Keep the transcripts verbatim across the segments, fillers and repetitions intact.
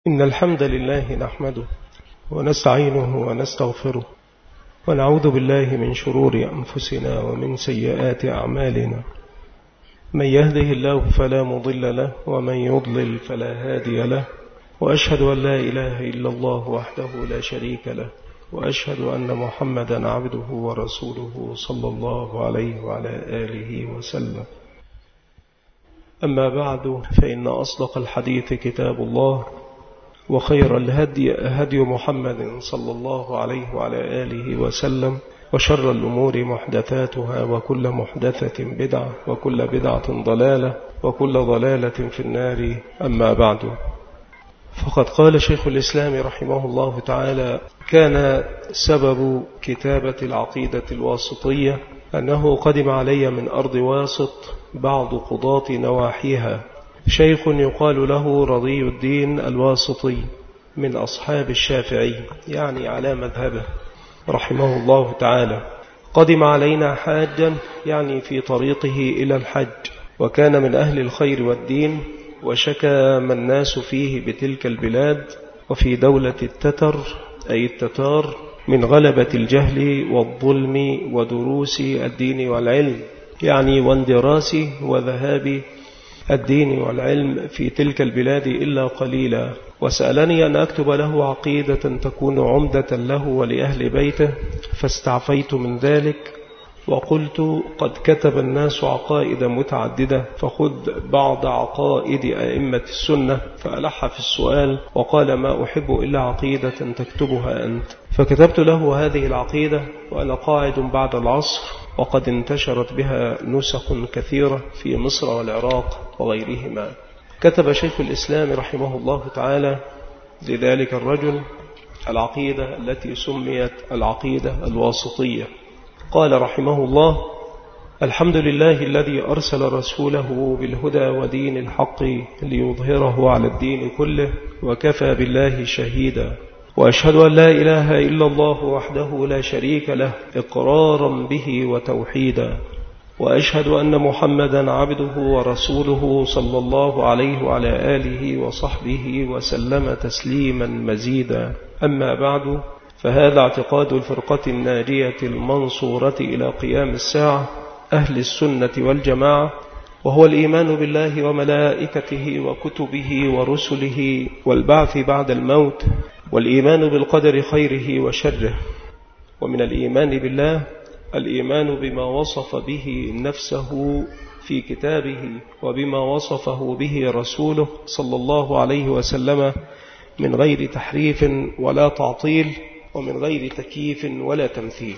إن الحمد لله نحمده ونستعينه ونستغفره ونعوذ بالله من شرور أنفسنا ومن سيئات أعمالنا. من يهده الله فلا مضل له ومن يضلل فلا هادي له، وأشهد أن لا إله إلا الله وحده لا شريك له، وأشهد أن محمدا عبده ورسوله صلى الله عليه وعلى آله وسلم. أما بعد، فإن أصدق الحديث كتاب الله، وخير الهدي هدي محمد صلى الله عليه وعلى آله وسلم، وشر الأمور محدثاتها، وكل محدثة بدعة، وكل بدعة ضلالة، وكل ضلالة في النار. أما بعد، فقد قال شيخ الإسلام رحمه الله تعالى: كان سبب كتابة العقيدة الواسطية أنه قدم علي من أرض واسط بعض قضاة نواحيها شيخ يقال له رضي الدين الواسطي من أصحاب الشافعي، يعني على مذهبه رحمه الله تعالى. قدم علينا حاجا، يعني في طريقه إلى الحج، وكان من أهل الخير والدين، وشكى ما الناس فيه بتلك البلاد وفي دولة التتر أي التتار من غلبة الجهل والظلم ودروس الدين والعلم، يعني واندراس وذهاب الدين والعلم في تلك البلاد إلا قليلا. وسألني أن أكتب له عقيدة تكون عمدة له ولأهل بيته، فاستعفيت من ذلك وقلت: قد كتب الناس عقائد متعددة، فخذ بعض عقائد أئمة السنة. فألح في السؤال وقال: ما أحب إلا عقيدة تكتبها أنت. فكتبت له هذه العقيدة وأنا قاعد بعد العصر، وقد انتشرت بها نسخ كثيرة في مصر والعراق وغيرهما. كتب شيخ الإسلام رحمه الله تعالى لذلك الرجل العقيدة التي سميت العقيدة الواسطية. قال رحمه الله: الحمد لله الذي أرسل رسوله بالهدى ودين الحق ليظهره على الدين كله، وكفى بالله شهيدا. وأشهد أن لا إله إلا الله وحده لا شريك له إقرارا به وتوحيدا. وأشهد أن محمدا عبده ورسوله صلى الله عليه وعلى آله وصحبه وسلم تسليما مزيدا. أما بعد، فهذا اعتقاد الفرقة الناجية المنصورة إلى قيام الساعة، أهل السنة والجماعة، وهو الإيمان بالله وملائكته وكتبه ورسله والبعث بعد الموت، والإيمان بالقدر خيره وشره. ومن الإيمان بالله الإيمان بما وصف به نفسه في كتابه، وبما وصفه به رسوله صلى الله عليه وسلم، من غير تحريف ولا تعطيل، ومن غير تكييف ولا تمثيل.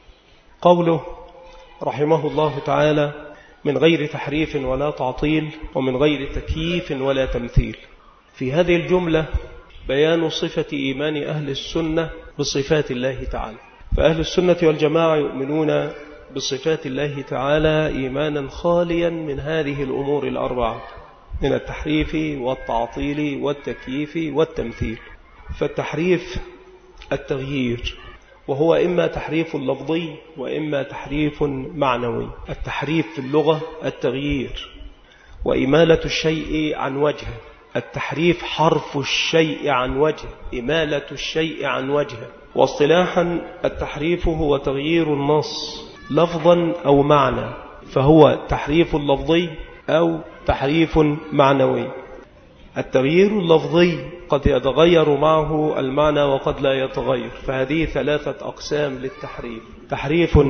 قوله رحمه الله تعالى: من غير تحريف ولا تعطيل، ومن غير تكييف ولا تمثيل، في هذه الجملة بيان صفة إيمان أهل السنة بصفات الله تعالى. فأهل السنة والجماعة يؤمنون بصفات الله تعالى إيمانا خاليا من هذه الأمور الأربعة، من التحريف والتعطيل والتكييف والتمثيل. فالتحريف التغيير، وهو إما تحريف لفظي وإما تحريف معنوي. التحريف في اللغة التغيير وإمالة الشيء عن وجهه. التحريف حرف الشيء عن وجهه، إمالة الشيء عن وجهه. واصطلاحا التحريف هو تغيير النص لفظا أو معنى، فهو تحريف لفظي أو تحريف معنوي. التغيير اللفظي قد يتغير معه المعنى وقد لا يتغير، فهذه ثلاثة أقسام للتحريف: تحريف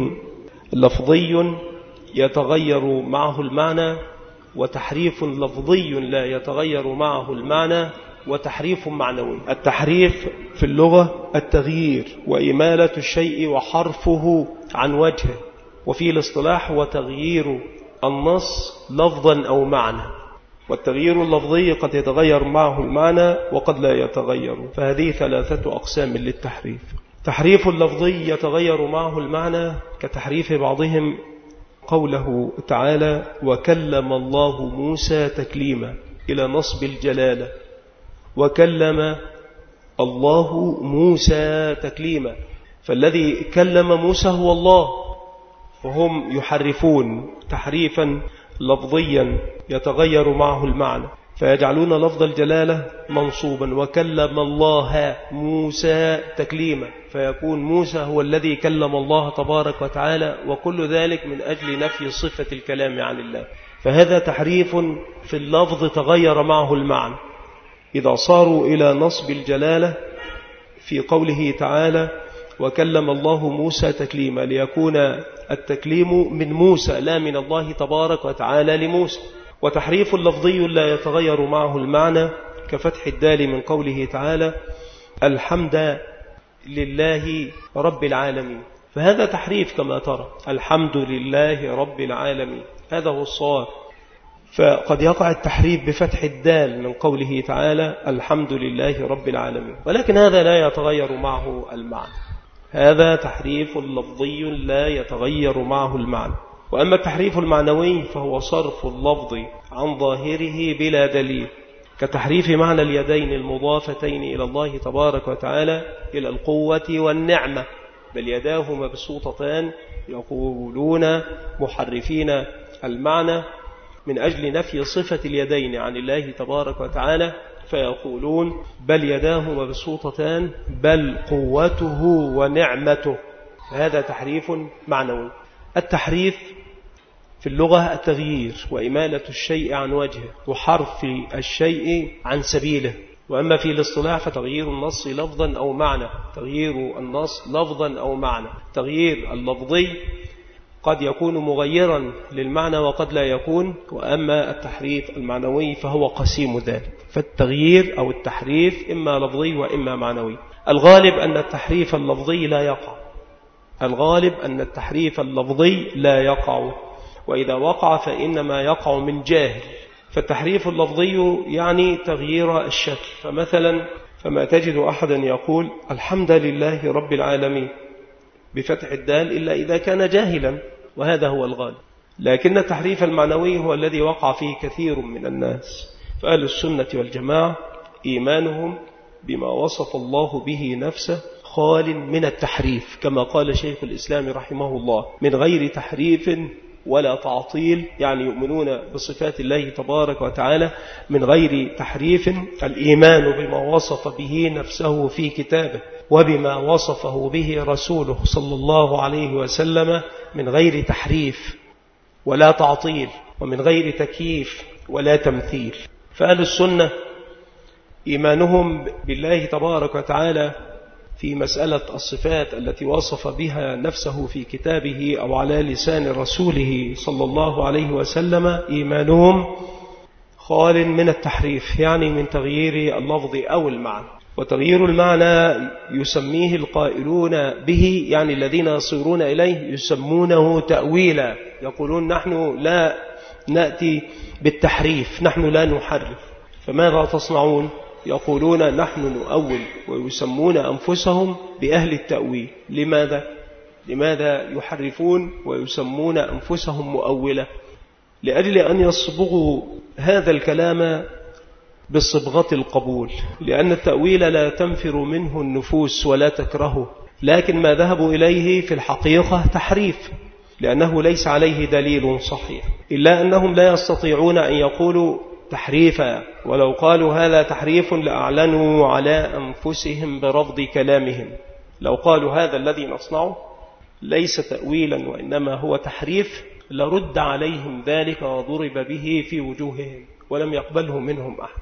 لفظي يتغير معه المعنى، وتحريف لفظي لا يتغير معه المعنى، وتحريف معنوي. التحريف في اللغة التغيير وإمالة الشيء وحرفه عن وجهه، وفي الاصطلاح هو تغيير النص لفظا أو معنى. والتغيير اللفظي قد يتغير معه المعنى وقد لا يتغير، فهذه ثلاثة أقسام للتحريف. تحريف اللفظي يتغير معه المعنى، كتحريف بعضهم قوله تعالى: وكلم الله موسى تكليما، إلى نصب الجلالة، وكلم الله موسى تكليما، فالذي كلم موسى هو الله، فهم يحرفون تحريفا لفظيا يتغير معه المعنى. فيجعلون لفظ الجلالة منصوبا، وكلم الله موسى تكليما، فيكون موسى هو الذي كلم الله تبارك وتعالى، وكل ذلك من أجل نفي صفة الكلام عن الله. فهذا تحريف في اللفظ تغير معه المعنى. إذا صاروا إلى نصب الجلالة في قوله تعالى وكلم الله موسى تكليما، ليكون التكليم من موسى لا من الله تبارك وتعالى لموسى. وتحريف لفظي لا يتغير معه المعنى كفتح الدال من قوله تعالى الحمد لله رب العالمين، فهذا تحريف كما ترى، الحمد لله رب العالمين، هذا هو الصواب. فقد يقع التحريف بفتح الدال من قوله تعالى الحمد لله رب العالمين، ولكن هذا لا يتغير معه المعنى، هذا تحريف لفظي لا يتغير معه المعنى. وأما التحريف المعنوي فهو صرف اللفظ عن ظاهره بلا دليل، كتحريف معنى اليدين المضافتين إلى الله تبارك وتعالى إلى القوة والنعمة، بل يداه مبسوطتان، يقولون محرفين المعنى من أجل نفي صفة اليدين عن الله تبارك وتعالى، فيقولون بل يداه مبسوطتان بل قوته ونعمته، هذا تحريف معنوي. التحريف في اللغة التغيير وإمالة الشيء عن وجهه وحرف الشيء عن سبيله. وأما في الاصطلاح فتغيير النص لفظا أو معنى، تغيير النص لفظا أو معنى، تغيير اللفظي قد يكون مغيرا للمعنى وقد لا يكون، وأما التحريف المعنوي فهو قسيم ذلك. فالتغيير أو التحريف إما لفظي وإما معنوي. الغالب أن التحريف اللفظي لا يقع، الغالب أن التحريف اللفظي لا يقع، وإذا وقع فإنما يقع من جاهل. فالتحريف اللفظي يعني تغيير الشكل، فمثلا فما تجد أحدا يقول الحمد لله رب العالمين بفتح الدال إلا إذا كان جاهلا، وهذا هو الغالب. لكن التحريف المعنوي هو الذي وقع فيه كثير من الناس. فأهل السنة والجماعة إيمانهم بما وصف الله به نفسه خال من التحريف، كما قال شيخ الإسلام رحمه الله من غير تحريف ولا تعطيل، يعني يؤمنون بصفات الله تبارك وتعالى من غير تحريف. الإيمان بما وصف به نفسه في كتابه وبما وصفه به رسوله صلى الله عليه وسلم من غير تحريف ولا تعطيل ومن غير تكييف ولا تمثيل. فأهل السنة إيمانهم بالله تبارك وتعالى في مسألة الصفات التي وصف بها نفسه في كتابه أو على لسان رسوله صلى الله عليه وسلم إيمانهم خال من التحريف، يعني من تغيير اللفظ أو المعنى. وتغيير المعنى يسميه القائلون به، يعني الذين يصيرون إليه يسمونه تأويلا، يقولون نحن لا نأتي بالتحريف، نحن لا نحرف. فماذا تصنعون؟ يقولون نحن نؤول، ويسمون أنفسهم بأهل التأويل. لماذا؟ لماذا يحرفون ويسمون أنفسهم مؤولة؟ لأجل أن يصبغوا هذا الكلام بصبغة القبول، لأن التأويل لا تنفر منه النفوس ولا تكرهه، لكن ما ذهبوا إليه في الحقيقة تحريف، لأنه ليس عليه دليل صحيح، إلا أنهم لا يستطيعون أن يقولوا تحريفا، ولو قالوا هذا تحريف لأعلنوا على أنفسهم برفض كلامهم. لو قالوا هذا الذي نصنعه ليس تأويلا وإنما هو تحريف لرد عليهم ذلك وضرب به في وجوههم ولم يقبله منهم أحد.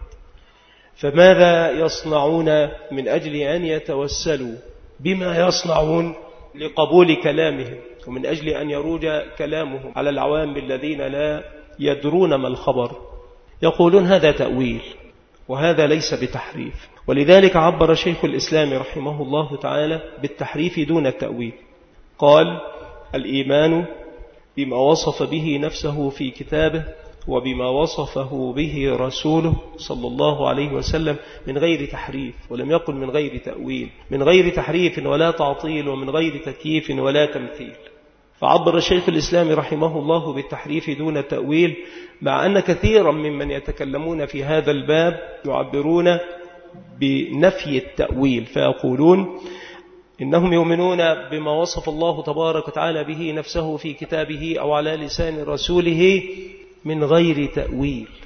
فماذا يصنعون من أجل أن يتوسلوا بما يصنعون لقبول كلامهم، ومن أجل أن يروج كلامهم على العوام الذين لا يدرون ما الخبر؟ يقولون هذا تأويل، وهذا ليس بتحريف. ولذلك عبر شيخ الإسلام رحمه الله تعالى بالتحريف دون التأويل، قال الإيمان بما وصف به نفسه في كتابه وبما وصفه به رسوله صلى الله عليه وسلم من غير تحريف، ولم يقل من غير تأويل، من غير تحريف ولا تعطيل ومن غير تكييف ولا تمثيل. فعبر شيخ الإسلام رحمه الله بالتحريف دون التأويل، مع أن كثيرا ممن يتكلمون في هذا الباب يعبرون بنفي التأويل، فيقولون إنهم يؤمنون بما وصف الله تبارك وتعالى به نفسه في كتابه أو على لسان رسوله من غير تأويل،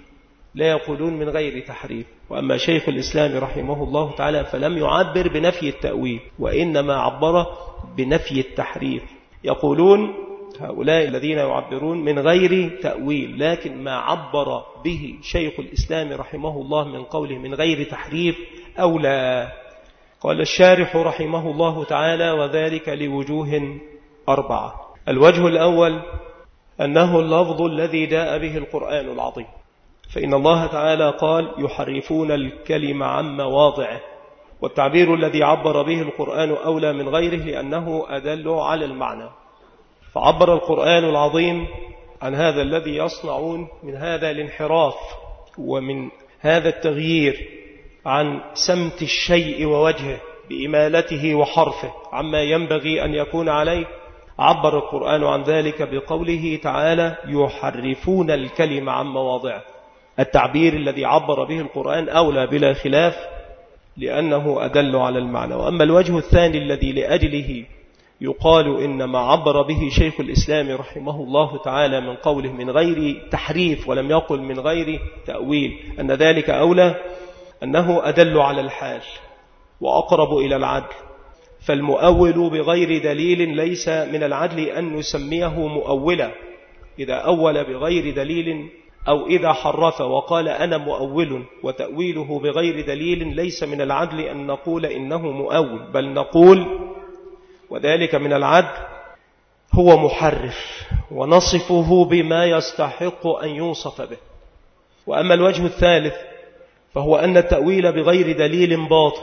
لا يقولون من غير تحريف. وأما شيخ الإسلام رحمه الله تعالى فلم يعبر بنفي التأويل، وإنما عبر بنفي التحريف. يقولون هؤلاء الذين يعبرون من غير تأويل، لكن ما عبر به شيخ الإسلام رحمه الله من قوله من غير تحريف أو لا. قال الشارح رحمه الله تعالى: وذلك لوجوه أربعة. الوجه الأول أنه اللفظ الذي جاء به القرآن العظيم، فإن الله تعالى قال: يحرفون الكلم عن مواضعه، والتعبير الذي عبر به القرآن أولى من غيره لأنه أدل على المعنى. فعبر القرآن العظيم عن هذا الذي يصنعون من هذا الانحراف ومن هذا التغيير، عن سمت الشيء ووجهه بإمالته وحرفه عما ينبغي أن يكون عليه. عبر القرآن عن ذلك بقوله تعالى: يحرفون الكلم عن مواضعه. التعبير الذي عبر به القرآن أولى بلا خلاف لأنه أدل على المعنى. وأما الوجه الثاني الذي لأجله يقال إن ما عبر به شيخ الإسلام رحمه الله تعالى من قوله من غير تحريف ولم يقل من غير تأويل، أن ذلك أولى، أنه أدل على الحال وأقرب إلى العدل. فالمؤول بغير دليل ليس من العدل أن نسميه مؤولا. إذا أول بغير دليل أو إذا حرف وقال أنا مؤول وتأويله بغير دليل ليس من العدل أن نقول إنه مؤول، بل نقول وذلك من العدل هو محرف، ونصفه بما يستحق أن يوصف به. وأما الوجه الثالث فهو أن التأويل بغير دليل باطل،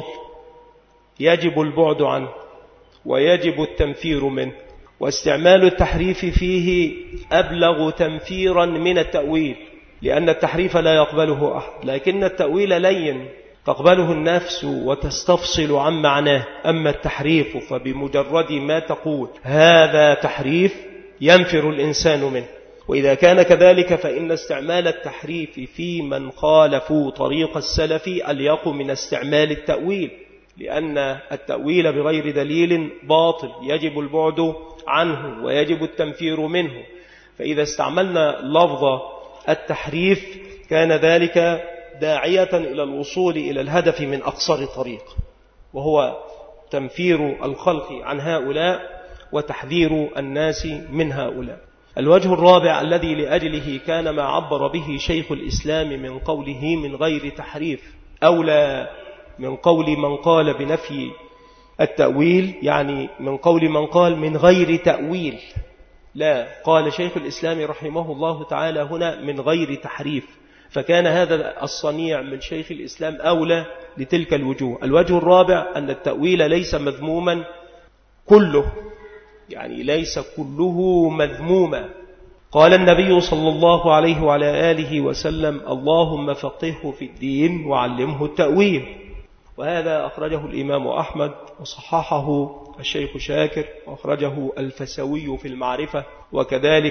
يجب البعد عنه ويجب التنفير منه، واستعمال التحريف فيه أبلغ تنفيرا من التأويل، لأن التحريف لا يقبله أحد، لكن التأويل لين تقبله النفس وتستفصل عن معناه. أما التحريف فبمجرد ما تقول هذا تحريف ينفر الإنسان منه. وإذا كان كذلك فإن استعمال التحريف في من خالفوا طريق السلف أليق من استعمال التأويل، لأن التأويل بغير دليل باطل يجب البعد عنه ويجب التنفير منه. فإذا استعملنا لفظ التحريف كان ذلك داعية إلى الوصول إلى الهدف من أقصر طريق، وهو تنفير الخلق عن هؤلاء وتحذير الناس من هؤلاء. الوجه الرابع الذي لأجله كان ما عبر به شيخ الإسلام من قوله من غير تحريف أولى من قول من قال بنفي التأويل، يعني من قول من قال من غير تأويل. لا، قال شيخ الإسلام رحمه الله تعالى هنا من غير تحريف، فكان هذا الصنيع من شيخ الإسلام أولى لتلك الوجوه. الوجه الرابع أن التأويل ليس مذموما كله، يعني ليس كله مذموما. قال النبي صلى الله عليه وعلى آله وسلم: اللهم فقهه في الدين وعلمه التأويل. وهذا أخرجه الإمام أحمد وصححه الشيخ شاكر، وأخرجه الفسوي في المعرفة، وكذلك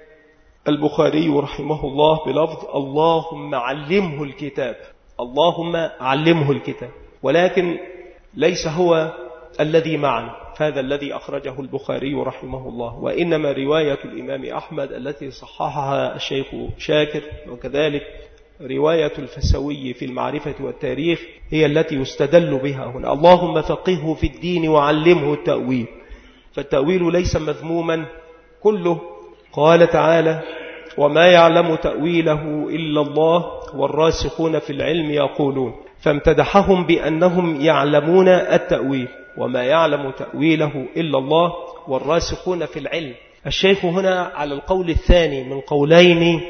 البخاري رحمه الله بلفظ اللهم علمه الكتاب. اللهم علمه الكتاب، ولكن ليس هو الذي معنا، هذا الذي أخرجه البخاري رحمه الله، وإنما رواية الإمام أحمد التي صححها الشيخ شاكر، وكذلك رواية الفسوي في المعرفة والتاريخ هي التي يستدل بها هنا. اللهم فقهه في الدين وعلمه التأويل. فالتأويل ليس مذموما كله. قال تعالى: وما يعلم تأويله إلا الله والراسخون في العلم يقولون، فامتدحهم بأنهم يعلمون التأويل، وما يعلم تأويله إلا الله والراسخون في العلم. الشيخ هنا على القول الثاني من قولين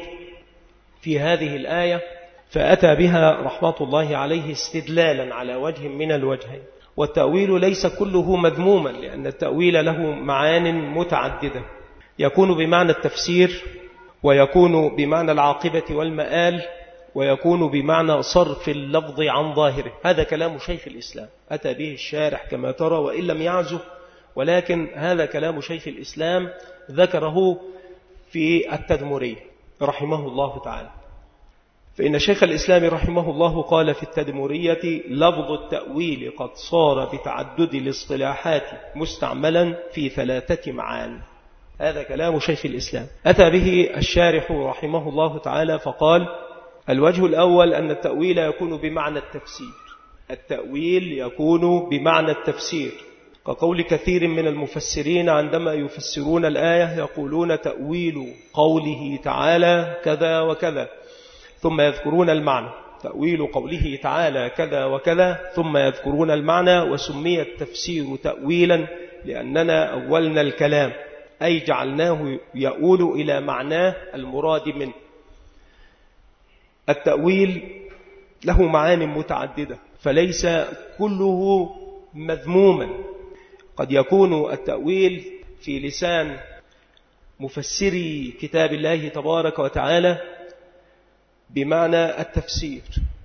في هذه الآية، فأتى بها رحمة الله عليه استدلالا على وجه من الوجهين. والتأويل ليس كله مذموما، لأن التأويل له معان متعددة، يكون بمعنى التفسير، ويكون بمعنى العاقبة والمآل، ويكون بمعنى صرف اللفظ عن ظاهره. هذا كلام شيخ الإسلام أتى به الشارح كما ترى وإن لم يعزه، ولكن هذا كلام شيخ الإسلام ذكره في التدمرية رحمه الله تعالى. فإن شيخ الإسلام رحمه الله قال في التدمرية: لفظ التأويل قد صار بتعدد الاصطلاحات مستعملا في ثلاثة معان. هذا كلام شيخ الإسلام أتى به الشارح رحمه الله تعالى، فقال: الوجه الأول أن التأويل يكون بمعنى التفسير، التأويل يكون بمعنى التفسير، كقول كثير من المفسرين عندما يفسرون الآية يقولون تأويل قوله تعالى كذا وكذا ثم يذكرون المعنى، تأويل قوله تعالى كذا وكذا ثم يذكرون المعنى، وسمي التفسير تأويلا لأننا أولنا الكلام أي جعلناه يؤول إلى معناه المراد منه. التأويل له معاني متعددة فليس كله مذموما، قد يكون التأويل في لسان مفسري كتاب الله تبارك وتعالى بمعنى التفسير،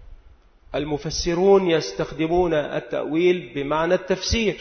المفسرون يستخدمون التأويل بمعنى التفسير،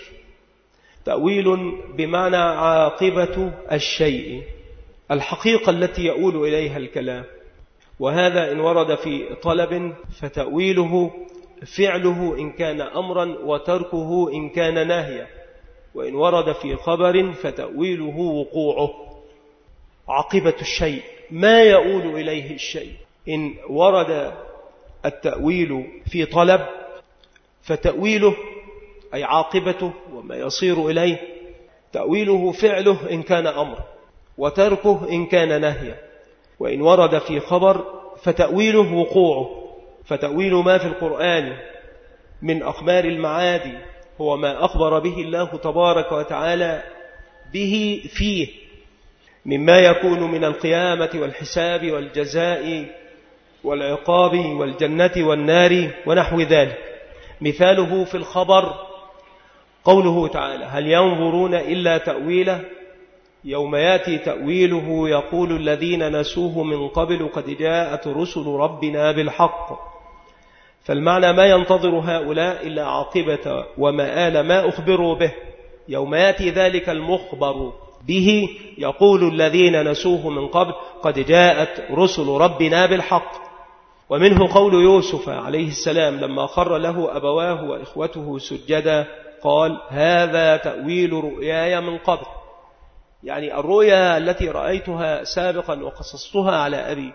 تأويل بمعنى عاقبة الشيء، الحقيقة التي يؤول إليها الكلام، وهذا إن ورد في طلب فتأويله فعله إن كان أمرا وتركه إن كان نهيا، وإن ورد في خبر فتأويله وقوعه، عاقبة الشيء ما يؤول إليه الشيء. إن ورد التأويل في طلب فتأويله أي عاقبته وما يصير إليه، تأويله فعله إن كان أمر وتركه إن كان نهيا، وإن ورد في خبر فتأويله وقوعه، فتأويل ما في القرآن من أخبار المعاد هو ما أخبر به الله تبارك وتعالى به فيه مما يكون من القيامة والحساب والجزاء والعقاب والجنة والنار ونحو ذلك. مثاله في الخبر قوله تعالى هل ينظرون إلا تأويله يوم يأتي تأويله يقول الذين نسوه من قبل قد جاءت رسل ربنا بالحق، فالمعنى ما ينتظر هؤلاء إلا عاقبة ومآل ما أخبروا به، يوم يأتي ذلك المخبر به يقول الذين نسوه من قبل قد جاءت رسل ربنا بالحق. ومنه قول يوسف عليه السلام لما خر له أبواه وإخوته سجدا قال هذا تأويل رؤياي من قبل، يعني الرؤيا التي رأيتها سابقا وقصصتها على أبي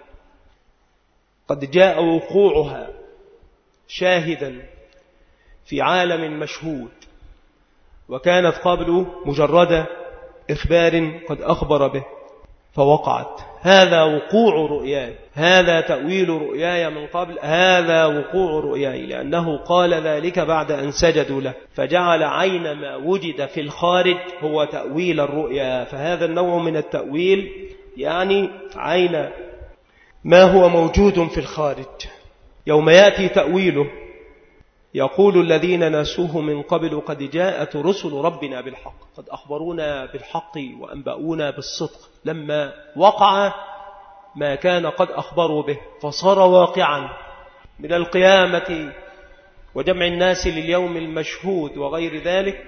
قد جاء وقوعها شاهدا في عالم مشهود، وكانت قبل مجرد إخبار قد أخبر به فوقعت، هذا وقوع رؤياي، هذا تأويل رؤياي من قبل، هذا وقوع رؤياي، لأنه قال ذلك بعد أن سجدوا له، فجعل عين ما وجد في الخارج هو تأويل الرؤيا. فهذا النوع من التأويل يعني عين ما هو موجود في الخارج. يوم يأتي تأويله يقول الذين نسوه من قبل قد جاءت رسل ربنا بالحق، قد أخبرونا بالحق وأنبأونا بالصدق لما وقع ما كان قد أخبروا به فصار واقعا من القيامة وجمع الناس لليوم المشهود وغير ذلك.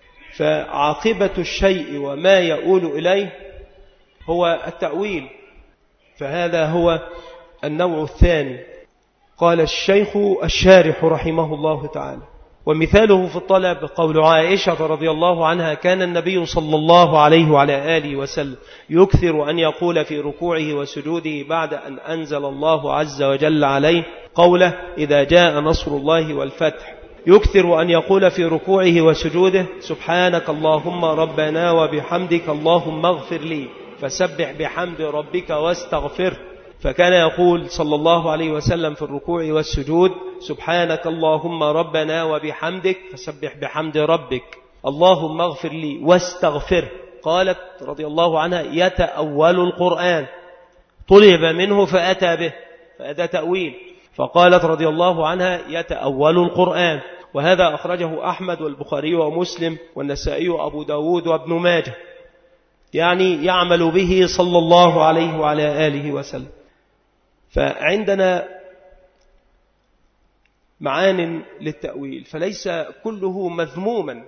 فعاقبة الشيء وما يؤول إليه هو التأويل، فهذا هو النوع الثاني. قال الشيخ الشارح رحمه الله تعالى ومثاله في الطلب قول عائشة رضي الله عنها كان النبي صلى الله عليه وعلى آله وسلم يكثر أن يقول في ركوعه وسجوده بعد أن أنزل الله عز وجل عليه قوله إذا جاء نصر الله والفتح، يكثر أن يقول في ركوعه وسجوده سبحانك اللهم ربنا وبحمدك اللهم اغفر لي، فسبح بحمد ربك واستغفره. فكان يقول صلى الله عليه وسلم في الركوع والسجود سبحانك اللهم ربنا وبحمدك فسبح بحمد ربك اللهم اغفر لي واستغفر. قالت رضي الله عنها يتأول القرآن، طلب منه فأتى به فأتى تأويل، فقالت رضي الله عنها يتأول القرآن. وهذا أخرجه أحمد والبخاري ومسلم والنسائي وأبو داود وابن ماجه، يعني يعمل به صلى الله عليه وعلى آله وسلم. فعندنا معان للتأويل فليس كله مذموما،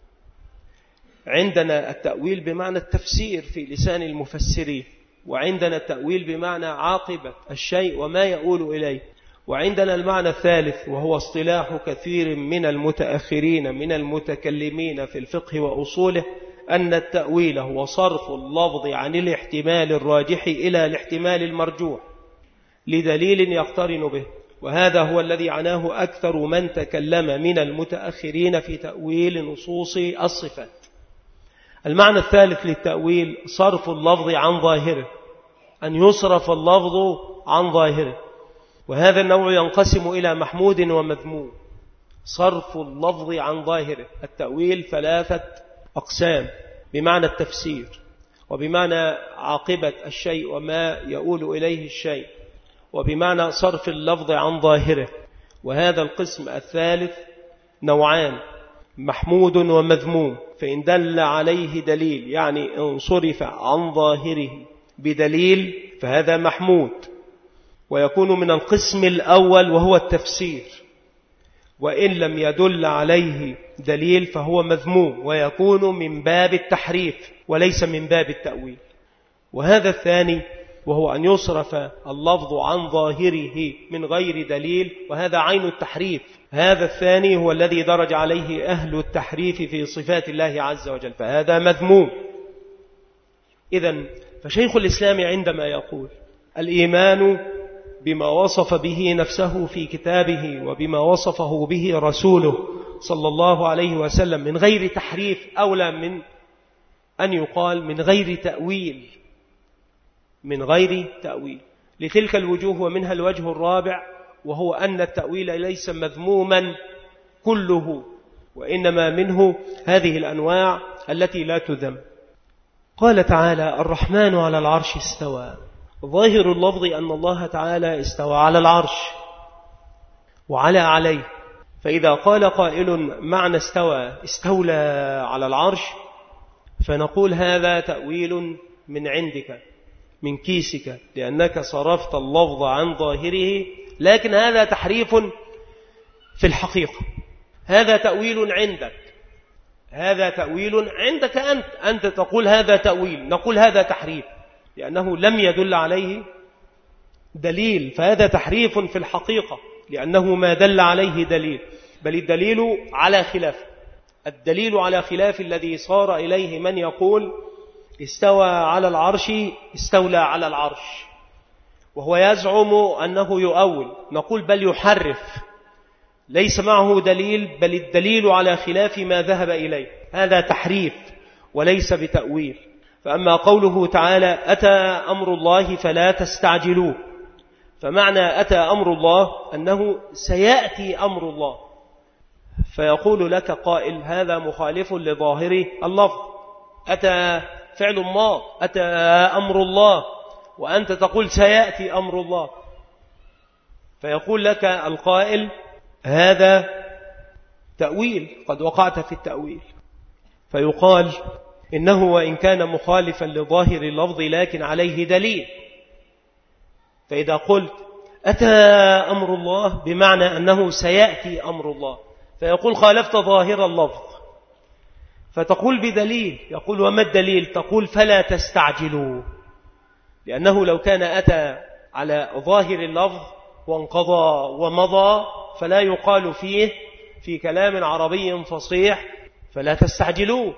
عندنا التأويل بمعنى التفسير في لسان المفسرين، وعندنا التأويل بمعنى عاقبة الشيء وما يؤول إليه، وعندنا المعنى الثالث وهو اصطلاح كثير من المتأخرين من المتكلمين في الفقه وأصوله أن التأويل هو صرف اللفظ عن الاحتمال الراجح إلى الاحتمال المرجوح، لدليل يقترن به، وهذا هو الذي عناه أكثر من تكلم من المتأخرين في تأويل نصوص الصفات. المعنى الثالث للتأويل صرف اللفظ عن ظاهره، أن يصرف اللفظ عن ظاهره، وهذا النوع ينقسم إلى محمود ومذموم. صرف اللفظ عن ظاهره، التأويل ثلاثة أقسام، بمعنى التفسير، وبمعنى عاقبة الشيء وما يؤول إليه الشيء، وبمعنى صرف اللفظ عن ظاهره. وهذا القسم الثالث نوعان، محمود ومذموم. فإن دل عليه دليل، يعني إن صرف عن ظاهره بدليل، فهذا محمود ويكون من القسم الأول وهو التفسير. وإن لم يدل عليه دليل فهو مذموم ويكون من باب التحريف وليس من باب التأويل. وهذا الثاني وهو أن يصرف اللفظ عن ظاهره من غير دليل، وهذا عين التحريف. هذا الثاني هو الذي درج عليه أهل التحريف في صفات الله عز وجل، فهذا مذموم. إذن فشيخ الإسلام عندما يقول الإيمان بما وصف به نفسه في كتابه وبما وصفه به رسوله صلى الله عليه وسلم من غير تحريف، أولى من أن يقال من غير تأويل، من غير تأويل لتلك الوجوه. ومنها الوجه الرابع، وهو أن التأويل ليس مذموما كله، وإنما منه هذه الأنواع التي لا تذم. قال تعالى الرحمن على العرش استوى. ظاهر اللفظ أن الله تعالى استوى على العرش وعلى عليه. فإذا قال قائل معنى استوى استولى على العرش، فنقول هذا تأويل من عندك من كيسك، لأنك صرفت اللفظ عن ظاهره، لكن هذا تحريف في الحقيقة. هذا تأويل عندك، هذا تأويل عندك أنت أنت تقول هذا تأويل، نقول هذا تحريف لأنه لم يدل عليه دليل، فهذا تحريف في الحقيقة لأنه ما دل عليه دليل، بل الدليل على خلاف. الدليل على خلاف الذي صار إليه من يقول استوى على العرش استولى على العرش، وهو يزعم أنه يؤول، نقول بل يحرف، ليس معه دليل، بل الدليل على خلاف ما ذهب إليه، هذا تحريف وليس بتأويل. فأما قوله تعالى أتى أمر الله فلا تستعجلوه، فمعنى أتى أمر الله أنه سيأتي أمر الله، فيقول لك قائل هذا مخالف لظاهر اللفظ، أتى فعل ما، أتى أمر الله، وأنت تقول سيأتي أمر الله، فيقول لك القائل هذا تأويل، قد وقعت في التأويل. فيقال إنه وإن كان مخالفا لظاهر اللفظ لكن عليه دليل. فإذا قلت أتى أمر الله بمعنى أنه سيأتي أمر الله، فيقول خالفت ظاهر اللفظ، فتقول بدليل، يقول وما الدليل؟ تقول فلا تستعجلوا، لأنه لو كان أتى على ظاهر اللفظ وانقضى ومضى فلا يقال فيه في كلام عربي فصيح فلا تستعجلوا،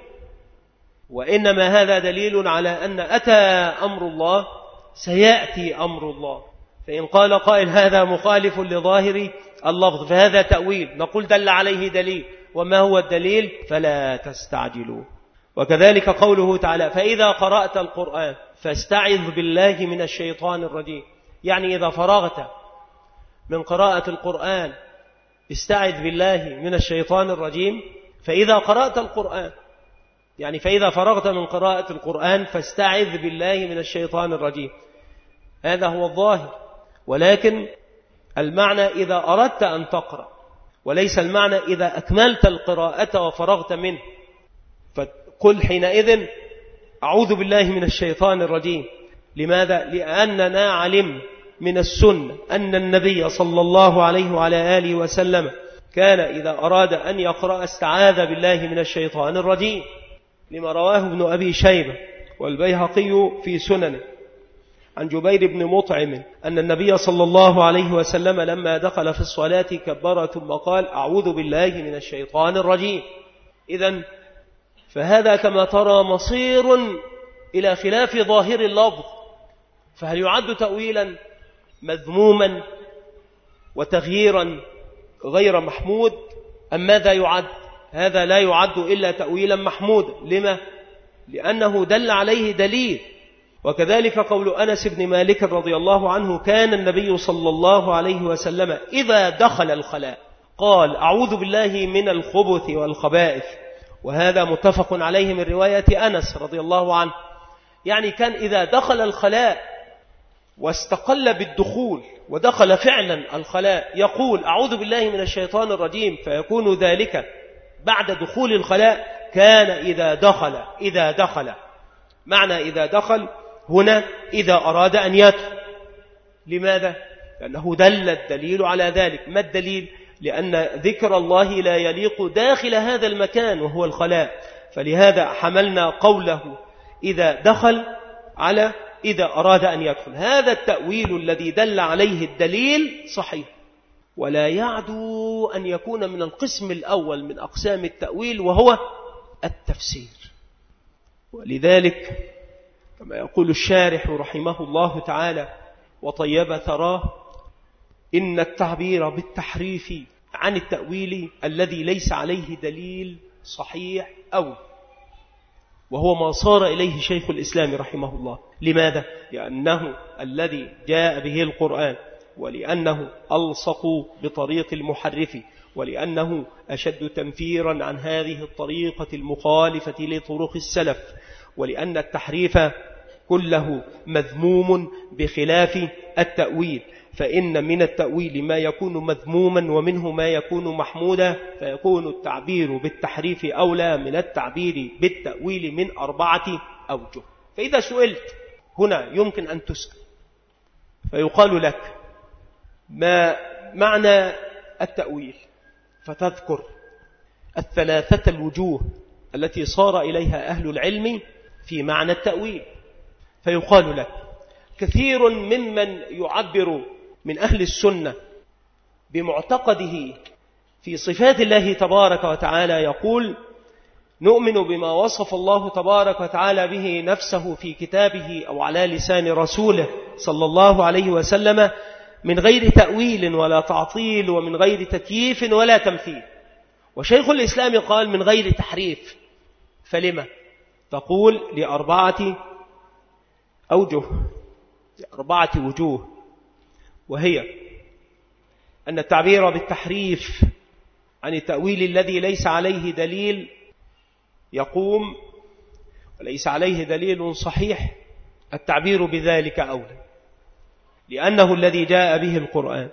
وإنما هذا دليل على أن أتى أمر الله سيأتي أمر الله. فإن قال قائل هذا مخالف لظاهر اللفظ فهذا تأويل، نقول دل عليه دليل، وما هو الدليل؟ فلا تستعجلوا. وكذلك قوله تعالى فإذا قرأت القرآن فاستعذ بالله من الشيطان الرجيم، يعني إذا فرغت من قراءة القرآن استعذ بالله من الشيطان الرجيم. فإذا قرأت القرآن يعني فإذا فرغت من قراءة القرآن فاستعذ بالله من الشيطان الرجيم، هذا هو الظاهر، ولكن المعنى إذا أردت أن تقرأ، وليس المعنى إذا أكملت القراءة وفرغت منه. فقل حينئذ أعوذ بالله من الشيطان الرجيم. لماذا؟ لأننا علم من السنة أن النبي صلى الله عليه وعلى آله وسلم كان إذا أراد أن يقرأ استعاذ بالله من الشيطان الرجيم، لما رواه ابن أبي شيبة والبيهقي في سننه عن جبير بن مطعم أن النبي صلى الله عليه وسلم لما دخل في الصلاة كبر ثم قال أعوذ بالله من الشيطان الرجيم. إذن فهذا كما ترى مصير إلى خلاف ظاهر اللفظ، فهل يعد تأويلا؟ مذموما وتغييرا غير محمود، أم ماذا يعد؟ هذا لا يعد إلا تأويلا محمودا. لما؟ لأنه دل عليه دليل. وكذلك قول أنس بن مالك رضي الله عنه: كان النبي صلى الله عليه وسلم إذا دخل الخلاء قال: أعوذ بالله من الخبث والخبائث. وهذا متفق عليه من رواية أنس رضي الله عنه. يعني كان إذا دخل الخلاء واستقل بالدخول ودخل فعلا الخلاء يقول: أعوذ بالله من الشيطان الرجيم، فيكون ذلك بعد دخول الخلاء. كان إذا دخل إذا دخل معنى إذا دخل هنا إذا أراد أن يدخل. لماذا؟ لأنه دل الدليل على ذلك. ما الدليل؟ لأن ذكر الله لا يليق داخل هذا المكان وهو الخلاء، فلهذا حملنا قوله إذا دخل على إذا أراد أن يدخل. هذا التأويل الذي دل عليه الدليل صحيح، ولا يعدو أن يكون من القسم الأول من أقسام التأويل وهو التفسير. ولذلك كما يقول الشارح رحمه الله تعالى وطيب ثراه: إن التعبير بالتحريف عن التأويل الذي ليس عليه دليل صحيح أو وهو ما صار إليه شيخ الإسلام رحمه الله. لماذا؟ لأنه الذي جاء به القرآن، ولأنه ألصق بطريق المحرف، ولأنه أشد تنفيرا عن هذه الطريقة المخالفة لطرق السلف، ولأن التحريف كله مذموم بخلاف التأويل. فإن من التأويل ما يكون مذموما ومنه ما يكون محمودا، فيكون التعبير بالتحريف أولى من التعبير بالتأويل من أربعة أوجه. فإذا سئلت هنا يمكن أن تسأل فيقال لك: ما معنى التأويل؟ فتذكر الثلاثة الوجوه التي صار إليها أهل العلم في معنى التأويل. فيقال لك: كثير ممن يعبر من أهل السنة بمعتقده في صفات الله تبارك وتعالى يقول: نؤمن بما وصف الله تبارك وتعالى به نفسه في كتابه أو على لسان رسوله صلى الله عليه وسلم من غير تأويل ولا تعطيل ومن غير تكييف ولا تمثيل. وشيخ الإسلام قال: من غير تحريف. فلما؟ تقول: لأربعة أوجه، لأربعة وجوه، وهي أن التعبير بالتحريف عن التأويل الذي ليس عليه دليل يقوم وليس عليه دليل صحيح، التعبير بذلك أولى، لأنه الذي جاء به القرآن،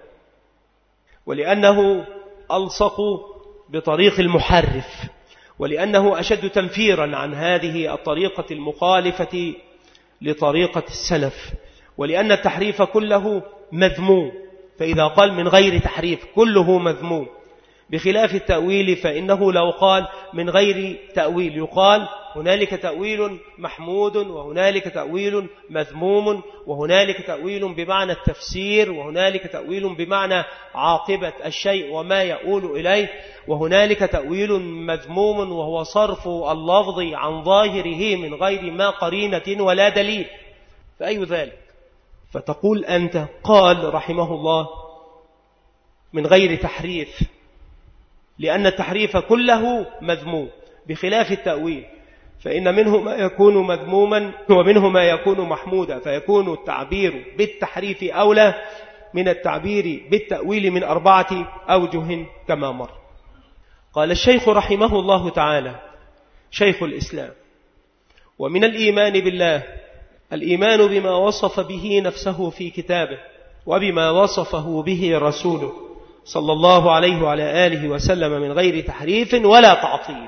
ولأنه ألصق بطريق المحرف، ولأنه أشد تنفيرا عن هذه الطريقة المخالفة لطريقة السلف، ولأن التحريف كله مذموم. فإذا قال من غير تحريف كله مذموم، بخلاف التأويل فإنه لو قال من غير تأويل يقال هنالك تأويل محمود وهنالك تأويل مذموم، وهنالك تأويل بمعنى التفسير، وهنالك تأويل بمعنى عاقبة الشيء وما يؤول إليه، وهنالك تأويل مذموم وهو صرف اللفظ عن ظاهره من غير ما قرينة ولا دليل. فأي ذلك؟ فتقول أنت: قال رحمه الله من غير تحريف، لأن التحريف كله مذموم، بخلاف التأويل فإن منه ما يكون مذموما ومنه ما يكون محمودا، فيكون التعبير بالتحريف أولى من التعبير بالتأويل من أربعة أوجه كما مر. قال الشيخ رحمه الله تعالى شيخ الإسلام: ومن الإيمان بالله الإيمان بما وصف به نفسه في كتابه وبما وصفه به رسوله صلى الله عليه وعلى آله وسلم من غير تحريف ولا تعطيل.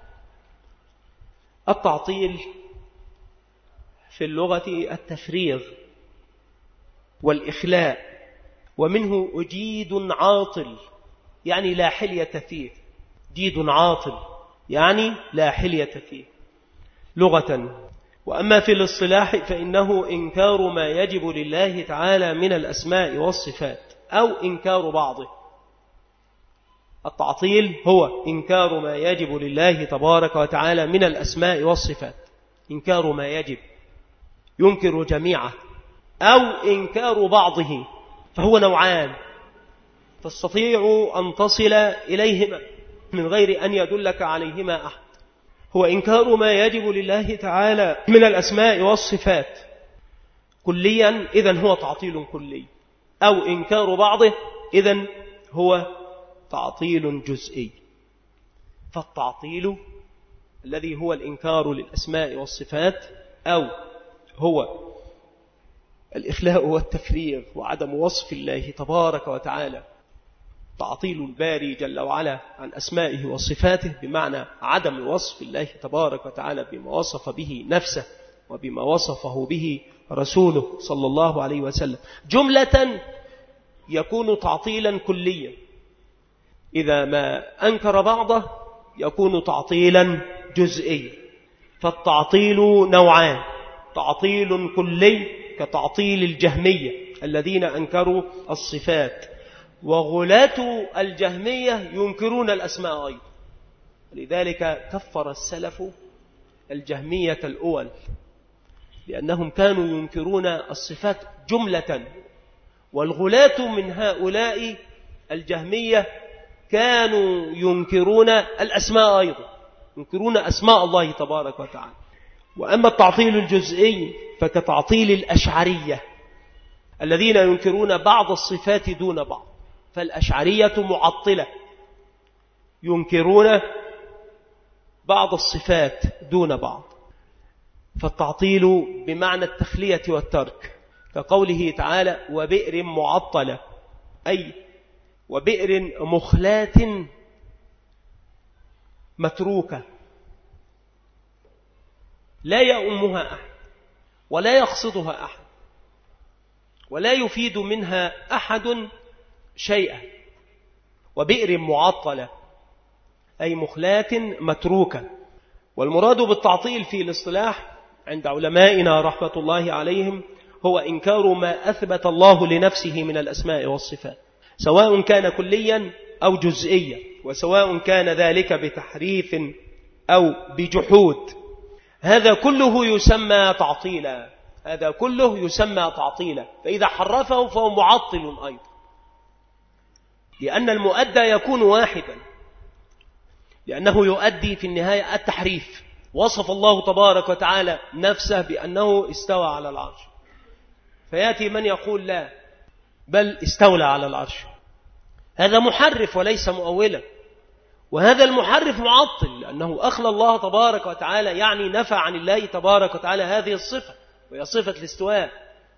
التعطيل في اللغة التفريغ والإخلاء، ومنه أجيد عاطل يعني لا حلية فيه، جيد عاطل يعني لا حلية فيه لغة. وأما في الاصطلاح فإنه إنكار ما يجب لله تعالى من الأسماء والصفات أو إنكار بعضه. التعطيل هو إنكار ما يجب لله تبارك وتعالى من الأسماء والصفات، إنكار ما يجب، ينكر جميعه، أو إنكار بعضه فهو نوعان تستطيع أن تصل إليهما من غير أن يدلك عليهما أحد. هو إنكار ما يجب لله تعالى من الأسماء والصفات كليا، إذن هو تعطيل كلي، أو إنكار بعضه، إذن هو تعطيل جزئي. فالتعطيل الذي هو الإنكار للأسماء والصفات، أو هو الإخلاء والتفريغ وعدم وصف الله تبارك وتعالى، تعطيل الباري جل وعلا عن أسمائه وصفاته، بمعنى عدم وصف الله تبارك وتعالى بما وصف به نفسه وبما وصفه به رسوله صلى الله عليه وسلم، جملة يكون تعطيلا كليا. إذا ما أنكر بعضه يكون تعطيلا جزئيا. فالتعطيل نوعان: تعطيل كلي كتعطيل الجهمية الذين أنكروا الصفات، وغلاة الجهمية ينكرون الأسماء أيضا. لذلك كفر السلف الجهمية الأول، لأنهم كانوا ينكرون الصفات جملة، والغلاة من هؤلاء الجهمية كانوا ينكرون الأسماء أيضا، ينكرون أسماء الله تبارك وتعالى. وأما التعطيل الجزئي فكتعطيل الأشعرية الذين ينكرون بعض الصفات دون بعض. فالأشعرية معطلة، ينكرون بعض الصفات دون بعض. فالتعطيل بمعنى التخلية والترك، كقوله تعالى: وبئر معطلة، أي وبئر مخلاة متروكة لا يؤمها أحد ولا يقصدها أحد ولا يفيد منها أحد شيئا. وبئر معطلة أي مخلاة متروكة. والمراد بالتعطيل في الاصطلاح عند علمائنا رحمة الله عليهم هو إنكار ما أثبت الله لنفسه من الأسماء والصفات، سواء كان كليا أو جزئيا، وسواء كان ذلك بتحريف أو بجحود. هذا كله يسمى تعطيلا، هذا كله يسمى تعطيلا. فإذا حرفه فهو معطل أيضا، لأن المؤدى يكون واحدا، لأنه يؤدي في النهاية التحريف. وصف الله تبارك وتعالى نفسه بأنه استوى على العرش، فيأتي من يقول لا، بل استولى على العرش. هذا محرف وليس مؤولا، وهذا المحرف معطل، لأنه أخلى الله تبارك وتعالى، يعني نفى عن الله تبارك وتعالى هذه الصفة، وهي صفة الاستواء.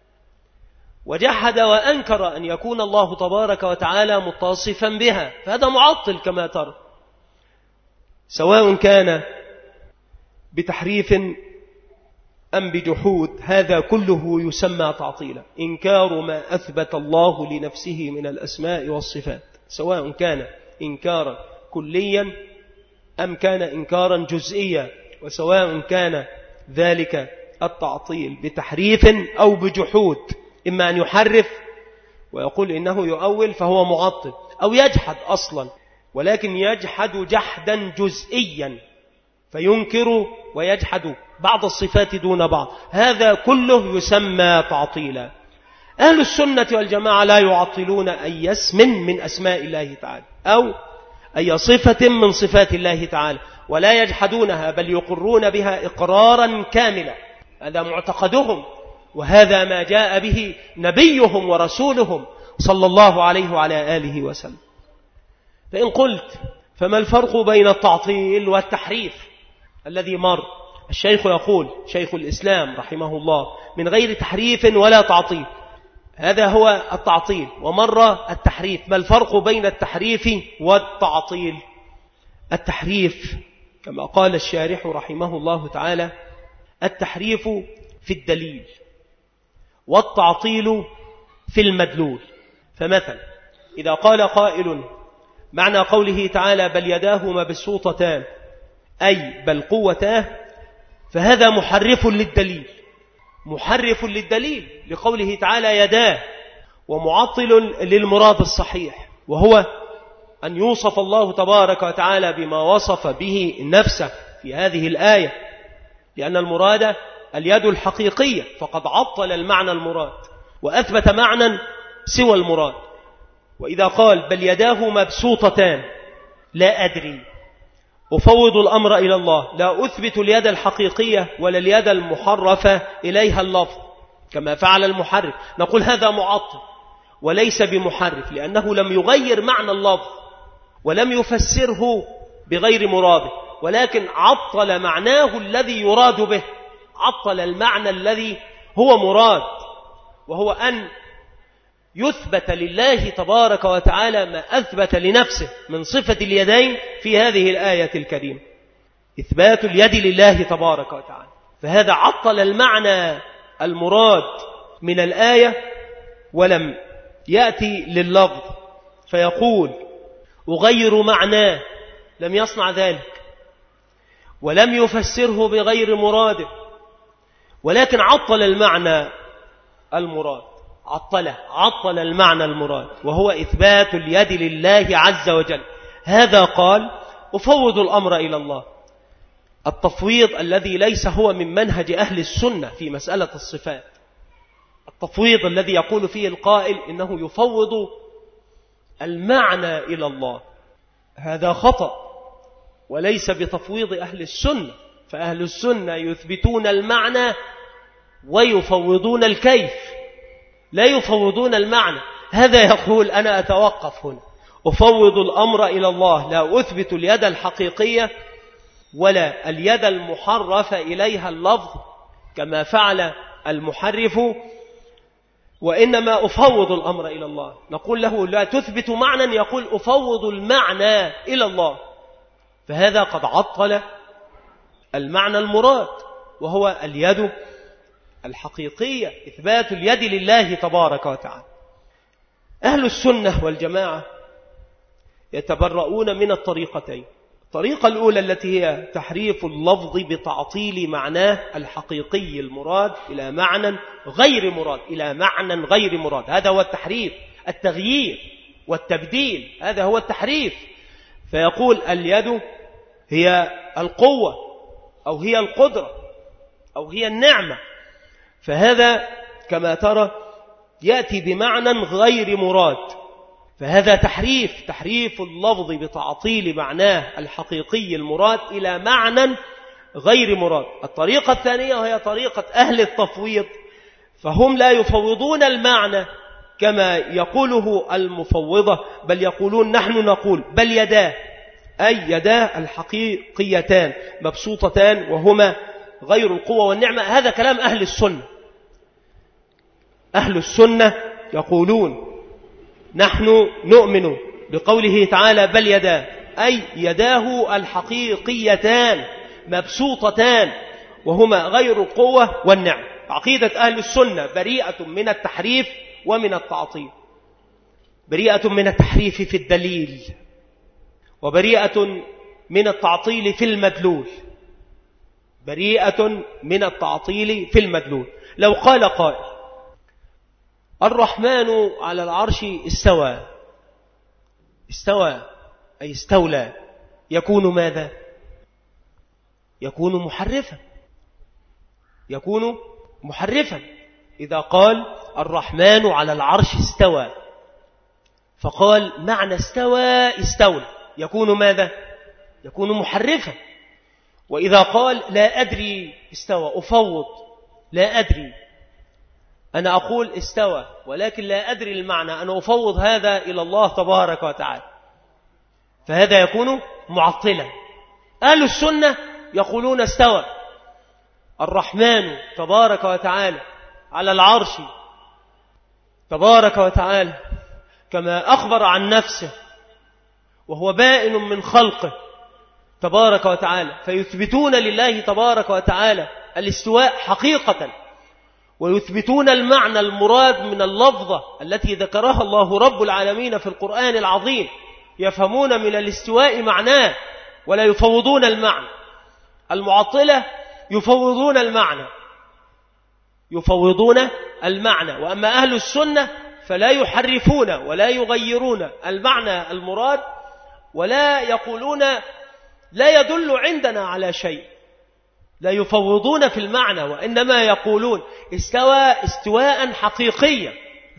وجحد وأنكر أن يكون الله تبارك وتعالى متصفا بها، فهذا معطل كما ترى، سواء كان بتحريف أم بجحود. هذا كله يسمى تعطيلا، إنكار ما أثبت الله لنفسه من الأسماء والصفات، سواء كان إنكارا كليا أم كان إنكارا جزئيا، وسواء كان ذلك التعطيل بتحريف أو بجحود، إما أن يحرف ويقول إنه يؤول فهو معطل، أو يجحد أصلا، ولكن يجحد جحدا جزئيا، فينكر ويجحد بعض الصفات دون بعض. هذا كله يسمى تعطيلا. أهل السنة والجماعة لا يعطلون أي اسم من أسماء الله تعالى أو أي صفة من صفات الله تعالى، ولا يجحدونها، بل يقرون بها إقرارا كاملا. هذا معتقدهم، وهذا ما جاء به نبيهم ورسولهم صلى الله عليه وعلى آله وسلم. فإن قلت فما الفرق بين التعطيل والتحريف الذي مر؟ الشيخ يقول، شيخ الإسلام رحمه الله: من غير تحريف ولا تعطيل. هذا هو التعطيل، ومر التحريف. ما الفرق بين التحريف والتعطيل؟ التحريف كما قال الشارح رحمه الله تعالى: التحريف في الدليل، والتعطيل في المدلول. فمثلا إذا قال قائل معنى قوله تعالى: بل يداه مبسوطتان، أي بل قوتاه، فهذا محرف للدليل، محرف للدليل لقوله تعالى يداه، ومعطل للمراد الصحيح، وهو أن يوصف الله تبارك وتعالى بما وصف به نفسه في هذه الآية، لأن المراد اليد الحقيقية، فقد عطل المعنى المراد وأثبت معنى سوى المراد. وإذا قال بل يداه مبسوطتان لا أدري، أفوض الأمر إلى الله، لا أثبت اليد الحقيقية ولا اليد المحرفة إليها اللفظ كما فعل المحرف، نقول هذا معطل وليس بمحرف، لأنه لم يغير معنى اللفظ ولم يفسره بغير مراده، ولكن عطل معناه الذي يراد به، عطل المعنى الذي هو مراد، وهو أن يثبت لله تبارك وتعالى ما أثبت لنفسه من صفة اليدين في هذه الآية الكريمة، إثبات اليد لله تبارك وتعالى. فهذا عطل المعنى المراد من الآية ولم يأتي لللفظ، فيقول أغير معناه، لم يصنع ذلك ولم يفسره بغير مراده، ولكن عطل المعنى المراد، عطله عطل المعنى المراد، وهو إثبات اليد لله عز وجل. هذا قال أفوض الأمر إلى الله، التفويض الذي ليس هو من منهج أهل السنة في مسألة الصفات، التفويض الذي يقول فيه القائل إنه يفوض المعنى إلى الله، هذا خطأ وليس بتفويض أهل السنة، فأهل السنة يثبتون المعنى ويفوضون الكيف، لا يفوضون المعنى. هذا يقول أنا أتوقف هنا، أفوض الأمر إلى الله، لا أثبت اليد الحقيقية ولا اليد المحرفة إليها اللفظ كما فعل المحرف، وإنما أفوض الأمر إلى الله. نقول له لا تثبت معنى، يقول أفوض المعنى إلى الله، فهذا قد عطل المعنى المراد وهو اليد الحقيقية، إثبات اليد لله تبارك وتعالى. أهل السنة والجماعة يتبرؤون من الطريقتين، الطريقة الأولى التي هي تحريف اللفظ بتعطيل معناه الحقيقي المراد إلى معنى غير مراد، إلى معنى غير مراد، هذا هو التحريف، التغيير والتبديل، هذا هو التحريف. فيقول اليد هي القوة أو هي القدرة أو هي النعمة، فهذا كما ترى يأتي بمعنى غير مراد، فهذا تحريف، تحريف اللفظ بتعطيل معناه الحقيقي المراد إلى معنى غير مراد. الطريقة الثانية وهي طريقة أهل التفويض، فهم لا يفوضون المعنى كما يقوله المفوضة، بل يقولون نحن نقول بل يداه، أي يداه الحقيقيتان مبسوطتان وهما غير القوة والنعمة. هذا كلام أهل السنة، أهل السنة يقولون نحن نؤمن بقوله تعالى بل يداه، أي يداه الحقيقيتان مبسوطتان وهما غير القوة والنعمة. عقيدة أهل السنة بريئة من التحريف ومن التعطيل، بريئة من التحريف في الدليل، وبريئة من التعطيل في المدلول، بريئة من التعطيل في المدلول. لو قال قائل الرحمن على العرش استوى، استوى أي استولى، يكون ماذا؟ يكون محرفا، يكون محرفا. إذا قال الرحمن على العرش استوى فقال معنى استوى استولى، يكون ماذا؟ يكون محرفا. وإذا قال لا أدري استوى، أفوض لا أدري، أنا أقول استوى ولكن لا أدري المعنى، أنا أفوض هذا إلى الله تبارك وتعالى، فهذا يكون معطلا. أهل السنة يقولون استوى الرحمن تبارك وتعالى على العرش تبارك وتعالى كما أخبر عن نفسه وهو بائن من خلقه تبارك وتعالى، فيثبتون لله تبارك وتعالى الاستواء حقيقة، ويثبتون المعنى المراد من اللفظة التي ذكرها الله رب العالمين في القرآن العظيم، يفهمون من الاستواء معناه ولا يفوضون المعنى. المعطلة يفوضون المعنى، يفوضون المعنى، وأما أهل السنة فلا يحرفون ولا يغيرون المعنى المراد، ولا يقولون لا يدل عندنا على شيء، لا يفوضون في المعنى، وإنما يقولون استوى استواء حقيقيا،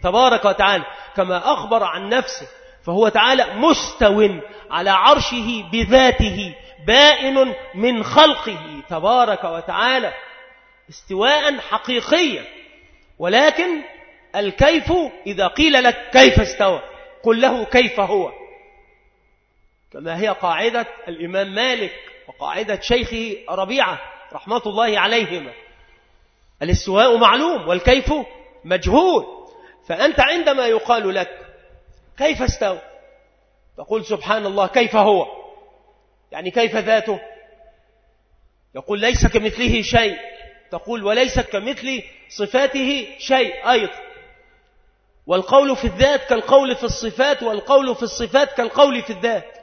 تبارك وتعالى كما أخبر عن نفسه، فهو تعالى مستو على عرشه بذاته بائن من خلقه تبارك وتعالى استواء حقيقيا. ولكن الكيف إذا قيل لك كيف استوى قل له كيف هو، كما هي قاعدة الإمام مالك وقاعدة شيخه ربيعة رحمة الله عليهما، الاستواء معلوم والكيف مجهول. فأنت عندما يقال لك كيف استوى تقول سبحان الله كيف هو، يعني كيف ذاته؟ يقول ليس كمثله شيء، تقول وليس كمثل صفاته شيء أيضا. والقول في الذات كالقول في الصفات، والقول في الصفات كالقول في الذات.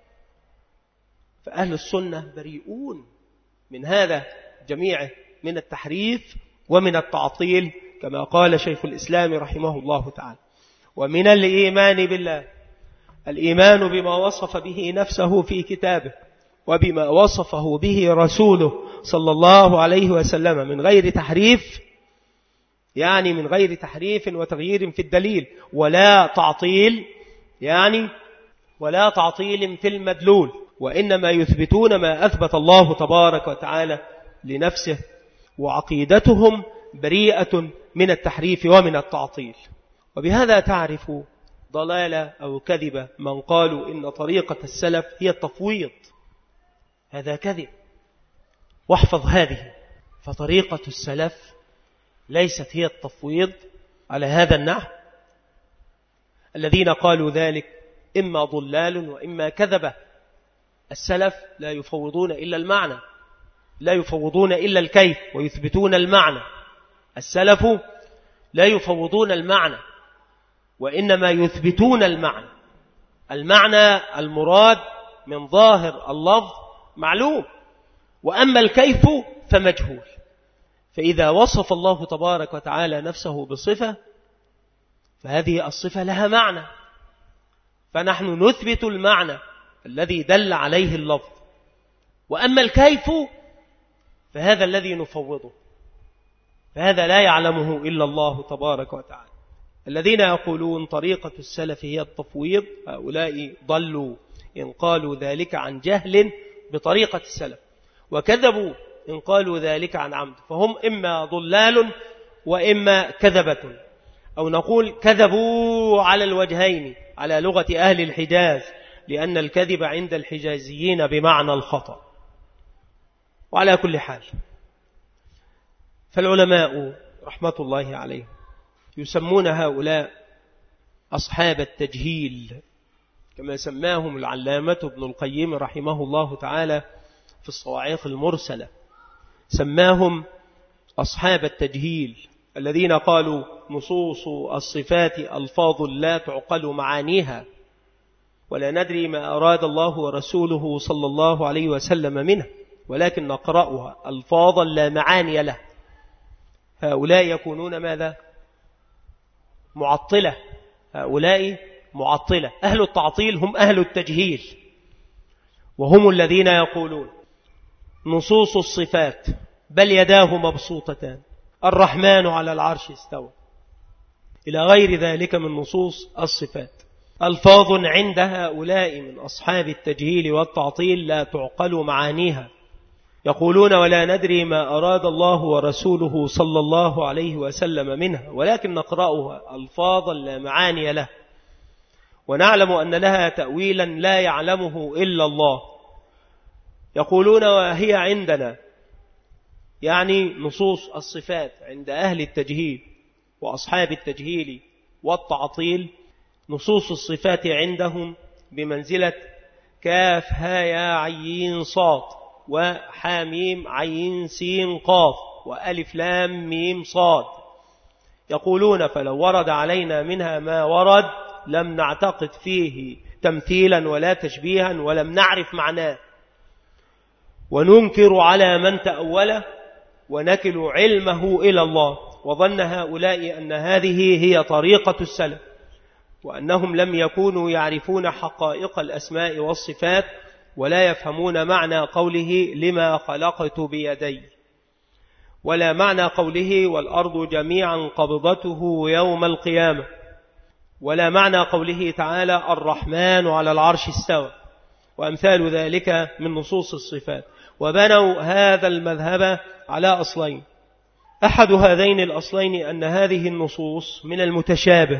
فأهل السنة بريئون من هذا جميعه، من التحريف ومن التعطيل كما قال شيخ الإسلام رحمه الله تعالى. ومن الإيمان بالله الإيمان بما وصف به نفسه في كتابه وبما وصفه به رسوله صلى الله عليه وسلم من غير تحريف، يعني من غير تحريف وتغيير في الدليل ولا تعطيل، يعني ولا تعطيل في المدلول، وإنما يثبتون ما أثبت الله تبارك وتعالى لنفسه، وعقيدتهم بريئة من التحريف ومن التعطيل. وبهذا تعرف ضلالة أو كذبة من قالوا إن طريقة السلف هي التفويض. هذا كذب، واحفظ هذه، فطريقة السلف ليست هي التفويض على هذا النحو. الذين قالوا ذلك إما ضلال وإما كذبة. السلف لا يفوضون إلا المعنى، لا يفوضون إلا الكيف ويثبتون المعنى. السلف لا يفوضون المعنى وإنما يثبتون المعنى. المعنى المراد من ظاهر اللفظ معلوم، وأما الكيف فمجهول. فإذا وصف الله تبارك وتعالى نفسه بصفة فهذه الصفة لها معنى، فنحن نثبت المعنى الذي دل عليه اللفظ. وأما الكيف فهذا الذي نفوضه، فهذا لا يعلمه إلا الله تبارك وتعالى. الذين يقولون طريقة السلف هي التفويض هؤلاء ضلوا إن قالوا ذلك عن جهل بطريقة السلف، وكذبوا إن قالوا ذلك عن عمد، فهم إما ضلال وإما كذبة، أو نقول كذبوا على الوجهين على لغة أهل الحجاز، لأن الكذب عند الحجازيين بمعنى الخطأ. وعلى كل حال فالعلماء رحمة الله عليهم يسمون هؤلاء أصحاب التجهيل، كما سماهم العلامة ابن القيم رحمه الله تعالى في الصواعق المرسلة، سماهم أصحاب التجهيل الذين قالوا نصوص الصفات ألفاظ لا تعقل معانيها، ولا ندري ما أراد الله ورسوله صلى الله عليه وسلم منه، ولكن نقرأها ألفاظا لا معاني له. هؤلاء يكونون ماذا؟ معطلة. هؤلاء معطلة. أهل التعطيل هم أهل التجهيل، وهم الذين يقولون نصوص الصفات بل يداه مبسوطتان، الرحمن على العرش استوى، إلى غير ذلك من نصوص الصفات، ألفاظ عند هؤلاء من أصحاب التجهيل والتعطيل لا تعقل معانيها. يقولون ولا ندري ما أراد الله ورسوله صلى الله عليه وسلم منها، ولكن نقرأها ألفاظا لا معاني له، ونعلم أن لها تأويلا لا يعلمه إلا الله. يقولون وهي عندنا، يعني نصوص الصفات عند أهل التجهيل وأصحاب التجهيل والتعطيل، نصوص الصفات عندهم بمنزلة كاف ها يا عين صاد وحاميم عين سين قاف وألف لام ميم صاد. يقولون فلو ورد علينا منها ما ورد لم نعتقد فيه تمثيلا ولا تشبيها ولم نعرف معناه، وننكر على من تأوله ونكل علمه إلى الله. وظن هؤلاء أن هذه هي طريقة السلف، وأنهم لم يكونوا يعرفون حقائق الأسماء والصفات ولا يفهمون معنى قوله لما خلقت بيدي، ولا معنى قوله والأرض جميعا قبضته يوم القيامة، ولا معنى قوله تعالى الرحمن على العرش استوى وأمثال ذلك من نصوص الصفات. وبنوا هذا المذهب على أصلين: أحد هذين الأصلين أن هذه النصوص من المتشابه،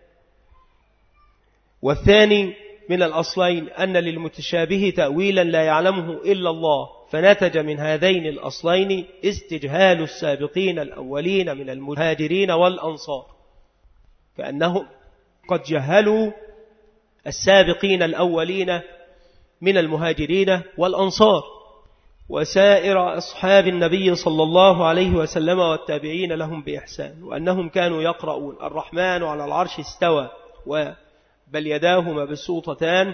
والثاني من الأصلين أن للمتشابه تأويلا لا يعلمه إلا الله، فنتج من هذين الأصلين استجهال السابقين الأولين من المهاجرين والأنصار، كأنهم قد جهلوا السابقين الأولين من المهاجرين والأنصار وسائر أصحاب النبي صلى الله عليه وسلم والتابعين لهم بإحسان، وأنهم كانوا يقرؤون الرحمن على العرش استوى بل يداه مبسوطتان،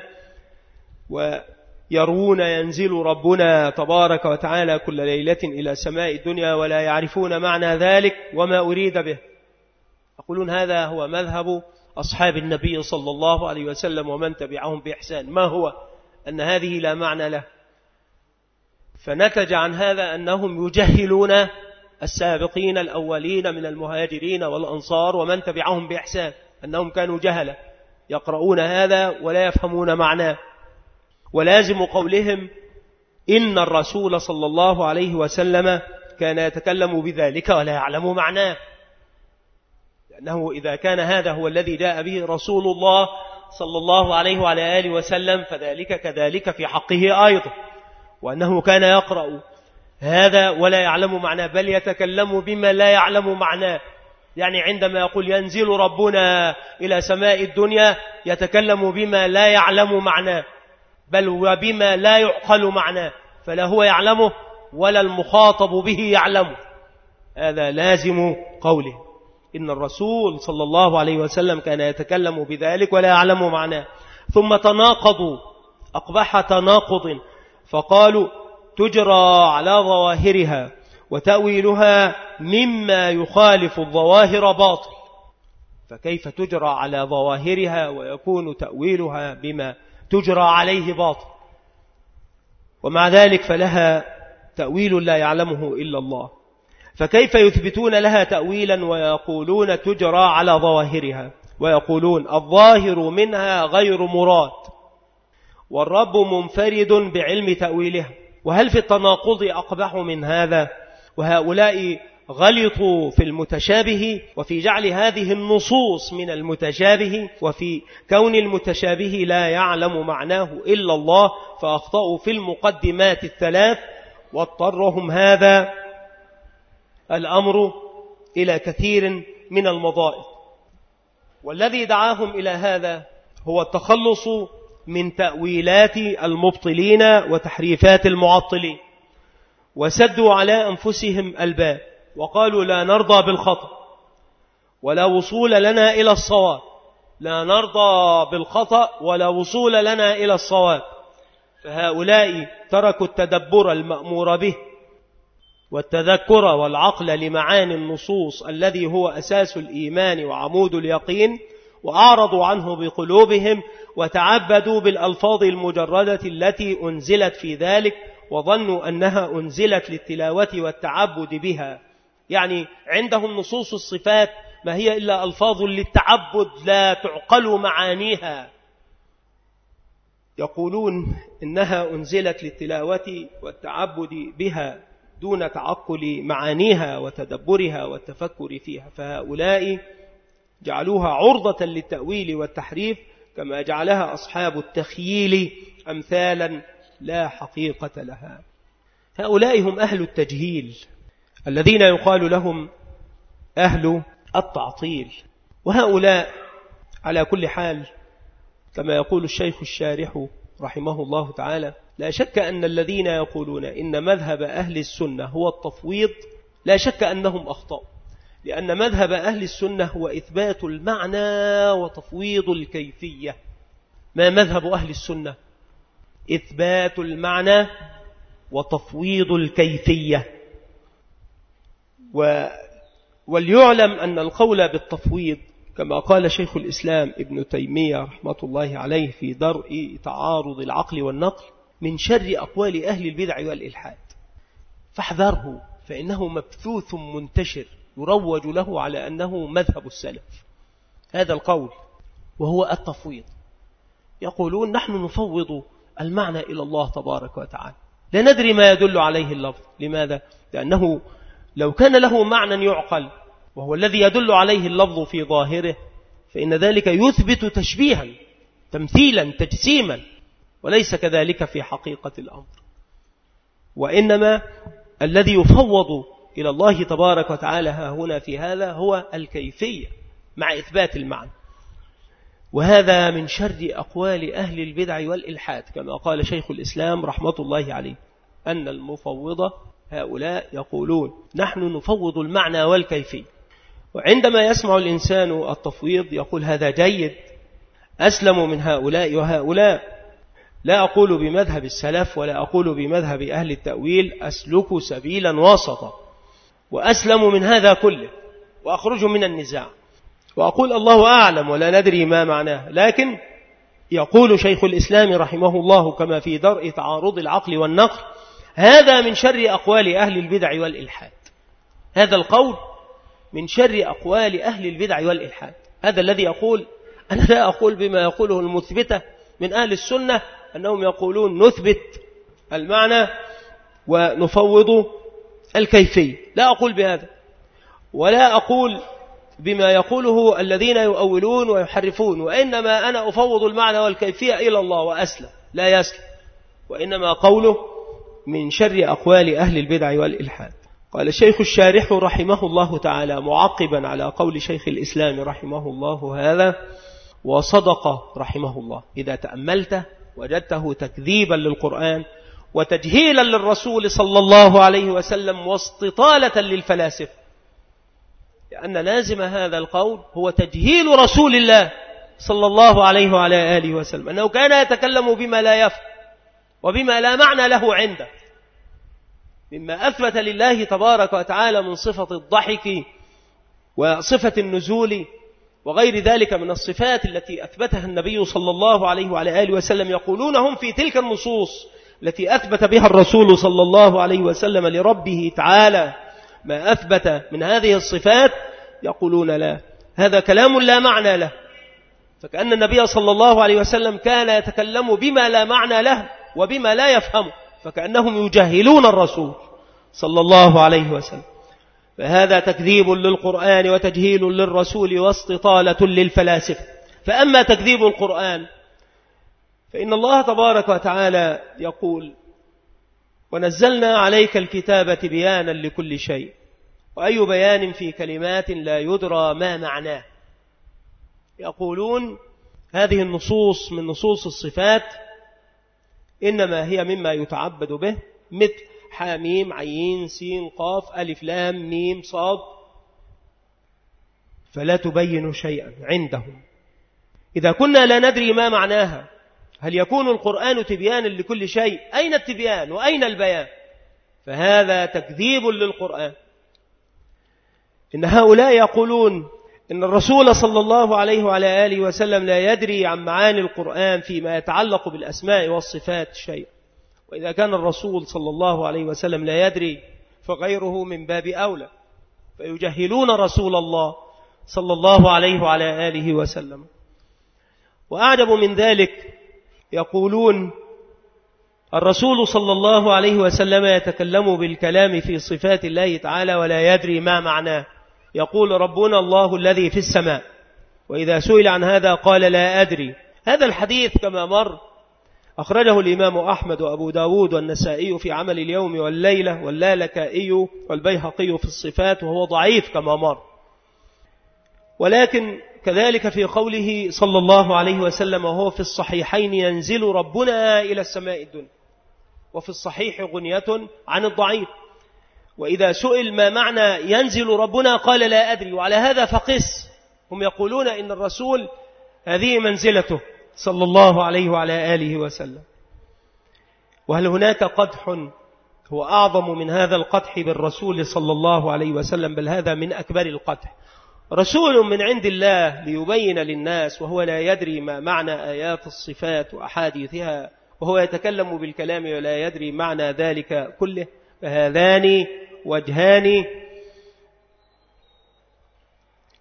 ويرون ينزل ربنا تبارك وتعالى كل ليلة إلى سماء الدنيا ولا يعرفون معنى ذلك وما أريد به. يقولون هذا هو مذهب أصحاب النبي صلى الله عليه وسلم ومن تبعهم بإحسان. ما هو؟ أن هذه لا معنى له، فنتج عن هذا أنهم يجهلون السابقين الأولين من المهاجرين والأنصار ومن تبعهم بإحسان، أنهم كانوا جهلة يقرؤون هذا ولا يفهمون معناه. ولازم قولهم إن الرسول صلى الله عليه وسلم كان يتكلم بذلك ولا يعلم معناه، لأنه إذا كان هذا هو الذي جاء به رسول الله صلى الله عليه وعلى آله وسلم فذلك كذلك في حقه أيضا، وأنه كان يقرأ هذا ولا يعلم معناه، بل يتكلم بما لا يعلم معناه. يعني عندما يقول ينزل ربنا إلى سماء الدنيا يتكلم بما لا يعلم معناه، بل وبما لا يعقل معناه، فلا هو يعلمه ولا المخاطب به يعلمه. هذا لازم قوله إن الرسول صلى الله عليه وسلم كان يتكلم بذلك ولا يعلم معناه. ثم تناقضوا أقبح تناقض فقالوا تجرى على ظواهرها وتأويلها مما يخالف الظواهر باطل. فكيف تجرى على ظواهرها ويكون تأويلها بما تجرى عليه باطل؟ ومع ذلك فلها تأويل لا يعلمه إلا الله، فكيف يثبتون لها تأويلا ويقولون تجرى على ظواهرها، ويقولون الظاهر منها غير مراد والرب منفرد بعلم تأويلها؟ وهل في التناقض أقبح من هذا؟ وهؤلاء غلطوا في المتشابه وفي جعل هذه النصوص من المتشابه، وفي كون المتشابه لا يعلم معناه إلا الله، فأخطأوا في المقدمات الثلاث، واضطرهم هذا الأمر إلى كثير من المضائق. والذي دعاهم إلى هذا هو التخلص من تأويلات المبطلين وتحريفات المعطلين، وسدوا على أنفسهم الباب وقالوا لا نرضى بالخطأ ولا وصول لنا إلى الصواب، لا نرضى بالخطأ ولا وصول لنا إلى الصواب. فهؤلاء تركوا التدبر المأمور به والتذكر والعقل لمعاني النصوص الذي هو أساس الإيمان وعمود اليقين، وأعرضوا عنه بقلوبهم وتعبدوا بالألفاظ المجردة التي أنزلت في ذلك، وظنوا أنها أنزلت للتلاوة والتعبد بها. يعني عندهم نصوص الصفات ما هي إلا ألفاظ للتعبد لا تعقل معانيها، يقولون إنها أنزلت للتلاوة والتعبد بها دون تعقل معانيها وتدبرها والتفكر فيها. فهؤلاء جعلوها عرضة للتأويل والتحريف، كما جعلها أصحاب التخييل أمثالا لا حقيقة لها. هؤلاء هم أهل التجهيل الذين يقال لهم أهل التعطيل. وهؤلاء على كل حال كما يقول الشيخ الشارح رحمه الله تعالى: لا شك أن الذين يقولون إن مذهب أهل السنة هو التفويض لا شك أنهم أخطأوا، لأن مذهب أهل السنة هو إثبات المعنى وتفويض الكيفية. ما مذهب أهل السنة؟ إثبات المعنى وتفويض الكيفية. و... وليعلم أن القول بالتفويض كما قال شيخ الإسلام ابن تيمية رحمة الله عليه في درء تعارض العقل والنقل من شر أقوال أهل البدع والإلحاد، فاحذره، فإنه مبثوث منتشر يروج له على أنه مذهب السلف. هذا القول وهو التفويض. يقولون نحن نفوض المعنى إلى الله تبارك وتعالى، لا ندري ما يدل عليه اللفظ. لماذا؟ لأنه لو كان له معنى يعقل وهو الذي يدل عليه اللفظ في ظاهره فإن ذلك يثبت تشبيها تمثيلا تجسيما، وليس كذلك في حقيقة الأمر. وإنما الذي يفوض إلى الله تبارك وتعالى ها هنا في هذا هو الكيفية مع إثبات المعنى. وهذا من شر أقوال أهل البدع والإلحاد، كما قال شيخ الإسلام رحمة الله عليه أن المفوضة هؤلاء يقولون نحن نفوض المعنى والكيفية. وعندما يسمع الإنسان التفويض يقول هذا جيد، أسلم من هؤلاء وهؤلاء. لا أقول بمذهب السلف ولا أقول بمذهب أهل التأويل، أسلك سبيلا وسطا وأسلم من هذا كله وأخرج من النزاع وأقول الله أعلم ولا ندري ما معناه. لكن يقول شيخ الإسلام رحمه الله كما في درء تعارض العقل والنقل هذا من شر أقوال أهل البدع والإلحاد. هذا القول من شر أقوال أهل البدع والإلحاد. هذا الذي يقول أنا لا أقول بما يقوله المثبتة من أهل السنة أنهم يقولون نثبت المعنى ونفوض الكيفية، لا أقول بهذا، ولا أقول بما يقوله الذين يؤولون ويحرفون، وإنما أنا أفوض المعنى والكيفية إلى الله وأسلم، لا يسلم. وإنما قوله من شر أقوال أهل البدع والإلحاد. قال الشيخ الشارح رحمه الله تعالى معقبا على قول شيخ الإسلام رحمه الله هذا: وصدق رحمه الله. إذا تأملته وجدته تكذيبا للقرآن وتجهيلا للرسول صلى الله عليه وسلم واستطالة للفلاسفة، لأن لازم هذا القول هو تجهيل رسول الله صلى الله عليه وعلى آله وسلم، أنه كان يتكلم بما لا يفهم وبما لا معنى له عنده، مما أثبت لله تبارك وتعالى من صفة الضحك وصفة النزول وغير ذلك من الصفات التي أثبتها النبي صلى الله عليه وعلى آله وسلم. يقولون هم في تلك النصوص التي أثبت بها الرسول صلى الله عليه وسلم لربه تعالى ما أثبت من هذه الصفات، يقولون لا، هذا كلام لا معنى له. فكأن النبي صلى الله عليه وسلم كان يتكلم بما لا معنى له وبما لا يفهمه، فكأنهم يجهلون الرسول صلى الله عليه وسلم. فهذا تكذيب للقرآن وتجهيل للرسول واستطالة للفلاسفة. فأما تكذيب القرآن فإن الله تبارك وتعالى يقول: ونزلنا عليك الكتاب بيانا لكل شيء. وأي بيان في كلمات لا يدرى ما معناه. يقولون هذه النصوص من نصوص الصفات إنما هي مما يتعبد به، مثل حاميم عين سين قاف ألف لام ميم صاد، فلا تبين شيئا عندهم. إذا كنا لا ندري ما معناها، هل يكون القرآن تبيانا لكل شيء؟ أين التبيان وأين البيان؟ فهذا تكذيب للقرآن. إن هؤلاء يقولون إن الرسول صلى الله عليه وعلى آله وسلم لا يدري عن معاني القرآن فيما يتعلق بالأسماء والصفات شيء، وإذا كان الرسول صلى الله عليه وسلم لا يدري فغيره من باب أولى، فيجهلون رسول الله صلى الله عليه وعلى آله وسلم. وأعجب من ذلك يقولون الرسول صلى الله عليه وسلم يتكلم بالكلام في صفات الله تعالى ولا يدري ما معناه. يقول ربنا الله الذي في السماء، وإذا سئل عن هذا قال لا أدري. هذا الحديث كما مر أخرجه الإمام أحمد وأبو داود والنسائي في عمل اليوم والليلة واللالكائي والبيهقي في الصفات، وهو ضعيف كما مر. ولكن كذلك في قوله صلى الله عليه وسلم وهو في الصحيحين: ينزل ربنا إلى السماء الدنيا، وفي الصحيح غنية عن الضعيف. وإذا سئل ما معنى ينزل ربنا قال لا أدري. وعلى هذا فقس، هم يقولون إن الرسول هذه منزلته صلى الله عليه وعلى آله وسلم. وهل هناك قدح هو أعظم من هذا القدح بالرسول صلى الله عليه وسلم؟ بل هذا من أكبر القدح. رسول من عند الله ليبين للناس وهو لا يدري ما معنى آيات الصفات وأحاديثها، وهو يتكلم بالكلام ولا يدري معنى ذلك كله. فهذان وجهان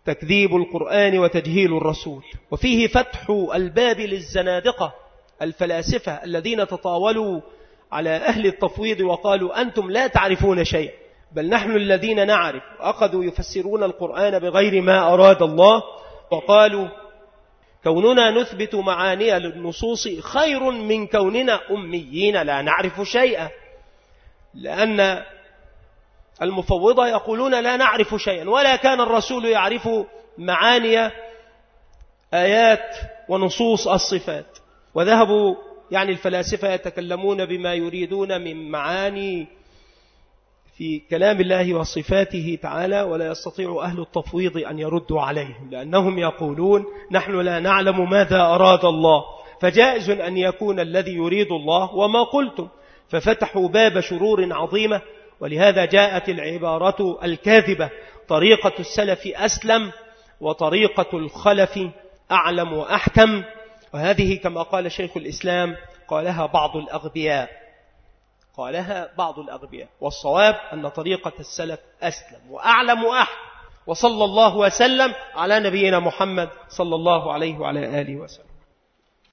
تكذيب القرآن وتجهيل الرسول، وفيه فتح الباب للزنادقة الفلاسفة الذين تطاولوا على أهل التفويض وقالوا أنتم لا تعرفون شيئا بل نحن الذين نعرف، وأخذوا يفسرون القرآن بغير ما أراد الله، وقالوا كوننا نثبت معاني للنصوص خير من كوننا أميين لا نعرف شيئا، لأن المفوضة يقولون لا نعرف شيئا، ولا كان الرسول يعرف معاني آيات ونصوص الصفات. وذهبوا يعني الفلاسفة يتكلمون بما يريدون من معاني في كلام الله وصفاته تعالى، ولا يستطيع أهل التفويض أن يردوا عليهم، لأنهم يقولون نحن لا نعلم ماذا أراد الله، فجائز أن يكون الذي يريد الله وما قلتم، ففتحوا باب شرور عظيمة. ولهذا جاءت العبارة الكاذبة طريقة السلف أسلم وطريقة الخلف أعلم وأحكم، وهذه كما قال شيخ الإسلام قالها بعض الأغبياء قالها بعض الأغبياء والصواب أن طريقة السلف أسلم وأعلم وأحكم. وصلى الله وسلم على نبينا محمد صلى الله عليه وعلى آله وسلم.